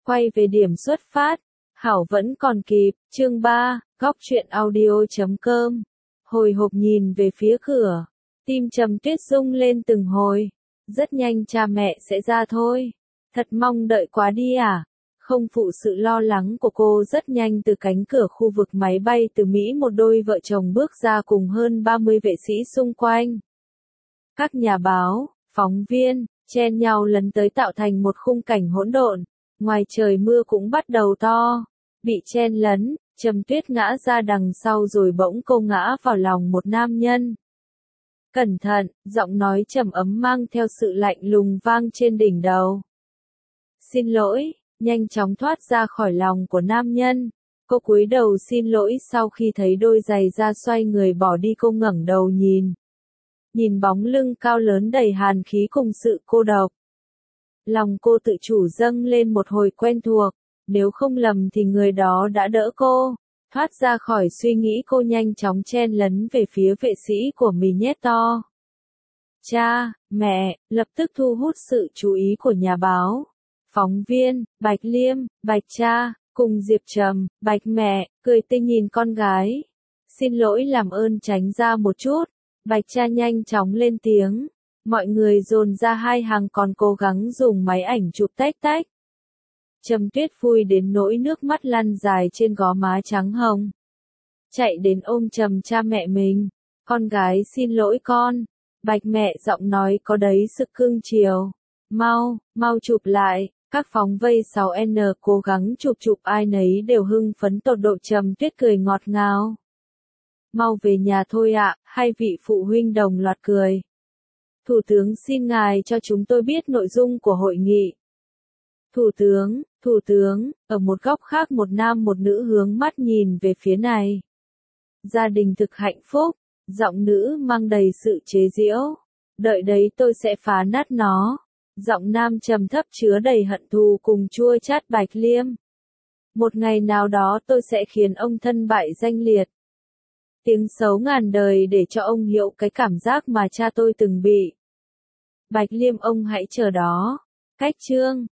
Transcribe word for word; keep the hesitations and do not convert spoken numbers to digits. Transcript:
Quay về điểm xuất phát, Hảo vẫn còn kịp, chương ba, góc truyện audio chấm com. Hồi hộp nhìn về phía cửa, tim Trầm Tuyết rung lên từng hồi. Rất nhanh cha mẹ sẽ ra thôi. Thật mong đợi quá đi à? Không phụ sự lo lắng của cô, rất nhanh từ cánh cửa khu vực máy bay từ Mỹ một đôi vợ chồng bước ra cùng hơn ba mươi vệ sĩ xung quanh. Các nhà báo, phóng viên, chen nhau lấn tới tạo thành một khung cảnh hỗn độn. Ngoài trời mưa cũng bắt đầu to. Bị chen lấn, Trầm Tuyết ngã ra đằng sau rồi bỗng cô ngã vào lòng một nam nhân. Cẩn thận, giọng nói trầm ấm mang theo sự lạnh lùng vang trên đỉnh đầu. Xin lỗi, nhanh chóng thoát ra khỏi lòng của nam nhân. Cô cúi đầu xin lỗi sau khi thấy đôi giày da xoay người bỏ đi, cô ngẩng đầu nhìn. Nhìn bóng lưng cao lớn đầy hàn khí cùng sự cô độc. Lòng cô tự chủ dâng lên một hồi quen thuộc, nếu không lầm thì người đó đã đỡ cô. Thoát ra khỏi suy nghĩ, cô nhanh chóng chen lấn về phía vệ sĩ của mình nhét to. Cha, mẹ, lập tức thu hút sự chú ý của nhà báo, phóng viên, Bạch Liêm, Bạch cha, cùng Diệp Trầm, Bạch mẹ, cười tươi nhìn con gái. Xin lỗi, làm ơn tránh ra một chút. Bạch cha nhanh chóng lên tiếng. Mọi người dồn ra hai hàng còn cố gắng dùng máy ảnh chụp tách tách. Trầm Tuyết vui đến nỗi nước mắt lăn dài trên gò má trắng hồng. Chạy đến ôm chầm cha mẹ mình. Con gái xin lỗi con. Bạch mẹ giọng nói có đấy sự cưng chiều. Mau, mau chụp lại. Các phóng vây sáu N cố gắng chụp chụp, ai nấy đều hưng phấn tột độ. Trầm Tuyết cười ngọt ngào. Mau về nhà thôi ạ, hai vị phụ huynh đồng loạt cười. Thủ tướng xin ngài cho chúng tôi biết nội dung của hội nghị. Thủ tướng, thủ tướng, ở một góc khác một nam một nữ hướng mắt nhìn về phía này. Gia đình thực hạnh phúc, giọng nữ mang đầy sự chế giễu. Đợi đấy tôi sẽ phá nát nó. Giọng nam trầm thấp chứa đầy hận thù cùng chua chát. Bạch Liêm. Một ngày nào đó tôi sẽ khiến ông thân bại danh liệt. Tiếng xấu ngàn đời để cho ông hiểu cái cảm giác mà cha tôi từng bị. Bạch Liêm, ông hãy chờ đó. Cách chương